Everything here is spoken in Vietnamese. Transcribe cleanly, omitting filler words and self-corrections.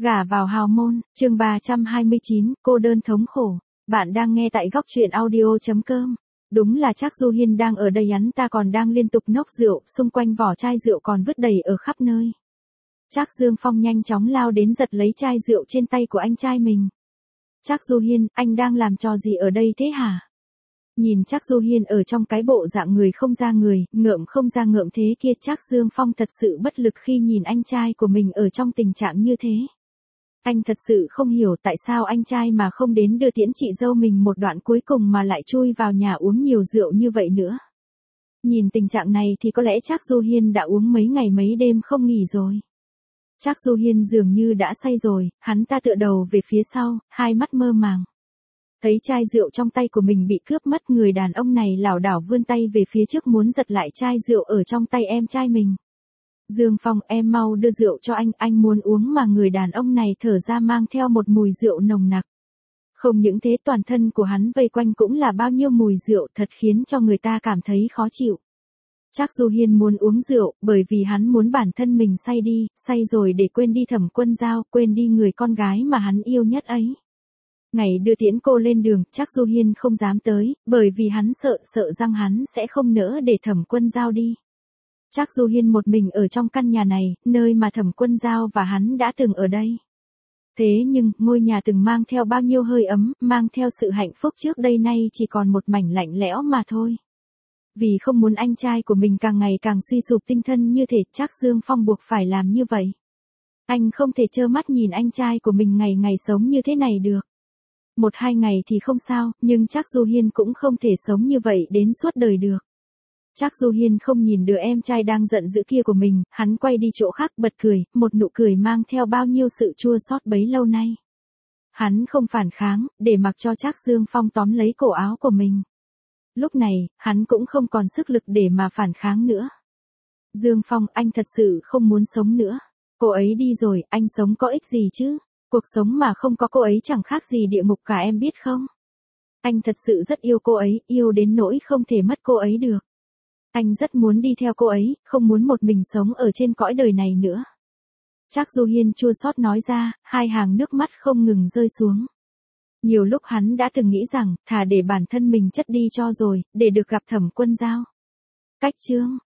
Gả vào hào môn, chương 329, cô đơn thống khổ. Bạn đang nghe tại góc truyện audio.com. Đúng là chắc Du Hiên đang ở đây, hắn ta còn đang liên tục nốc rượu, xung quanh vỏ chai rượu còn vứt đầy ở khắp nơi. Trác Dương Phong nhanh chóng lao đến giật lấy chai rượu trên tay của anh trai mình. Trác Du Hiên, anh đang làm trò gì ở đây thế hả? Nhìn Trác Du Hiên ở trong cái bộ dạng người không ra người, ngợm không ra ngợm thế kia, Trác Dương Phong thật sự bất lực khi nhìn anh trai của mình ở trong tình trạng như thế. Anh thật sự không hiểu tại sao anh trai mà không đến đưa tiễn chị dâu mình một đoạn cuối cùng mà lại chui vào nhà uống nhiều rượu như vậy nữa. Nhìn tình trạng này thì có lẽ Trác Du Hiên đã uống mấy ngày mấy đêm không nghỉ rồi. Trác Du Hiên dường như đã say rồi, hắn ta tựa đầu về phía sau, hai mắt mơ màng. Thấy chai rượu trong tay của mình bị cướp mất, người đàn ông này lảo đảo vươn tay về phía trước muốn giật lại chai rượu ở trong tay em trai mình. Dương Phong, em mau đưa rượu cho anh muốn uống, mà người đàn ông này thở ra mang theo một mùi rượu nồng nặc. Không những thế, toàn thân của hắn vây quanh cũng là bao nhiêu mùi rượu, thật khiến cho người ta cảm thấy khó chịu. Trác Du Hiên muốn uống rượu, bởi vì hắn muốn bản thân mình say đi, say rồi để quên đi Thẩm Quân Dao, quên đi người con gái mà hắn yêu nhất ấy. Ngày đưa tiễn cô lên đường, Trác Du Hiên không dám tới, bởi vì hắn sợ rằng hắn sẽ không nỡ để Thẩm Quân Dao đi. Trác Du Hiên một mình ở trong căn nhà này, nơi mà Thẩm Quân Dao và hắn đã từng ở đây. Thế nhưng, ngôi nhà từng mang theo bao nhiêu hơi ấm, mang theo sự hạnh phúc trước đây, nay chỉ còn một mảnh lạnh lẽo mà thôi. Vì không muốn anh trai của mình càng ngày càng suy sụp tinh thần như thể, Trác Dương Phong buộc phải làm như vậy. Anh không thể trơ mắt nhìn anh trai của mình ngày ngày sống như thế này được. Một hai ngày thì không sao, nhưng Trác Du Hiên cũng không thể sống như vậy đến suốt đời được. Trác Du Hiên không nhìn đứa em trai đang giận dữ kia của mình, hắn quay đi chỗ khác bật cười, một nụ cười mang theo bao nhiêu sự chua xót bấy lâu nay. Hắn không phản kháng, để mặc cho Trác Dương Phong tóm lấy cổ áo của mình. Lúc này, hắn cũng không còn sức lực để mà phản kháng nữa. Dương Phong, anh thật sự không muốn sống nữa. Cô ấy đi rồi, anh sống có ích gì chứ? Cuộc sống mà không có cô ấy chẳng khác gì địa ngục cả, em biết không? Anh thật sự rất yêu cô ấy, yêu đến nỗi không thể mất cô ấy được. Anh rất muốn đi theo cô ấy, không muốn một mình sống ở trên cõi đời này nữa. Trác Du Hiên chua xót nói ra, hai hàng nước mắt không ngừng rơi xuống. Nhiều lúc hắn đã từng nghĩ rằng, thà để bản thân mình chất đi cho rồi, để được gặp Thẩm Quân Dao. Cách chương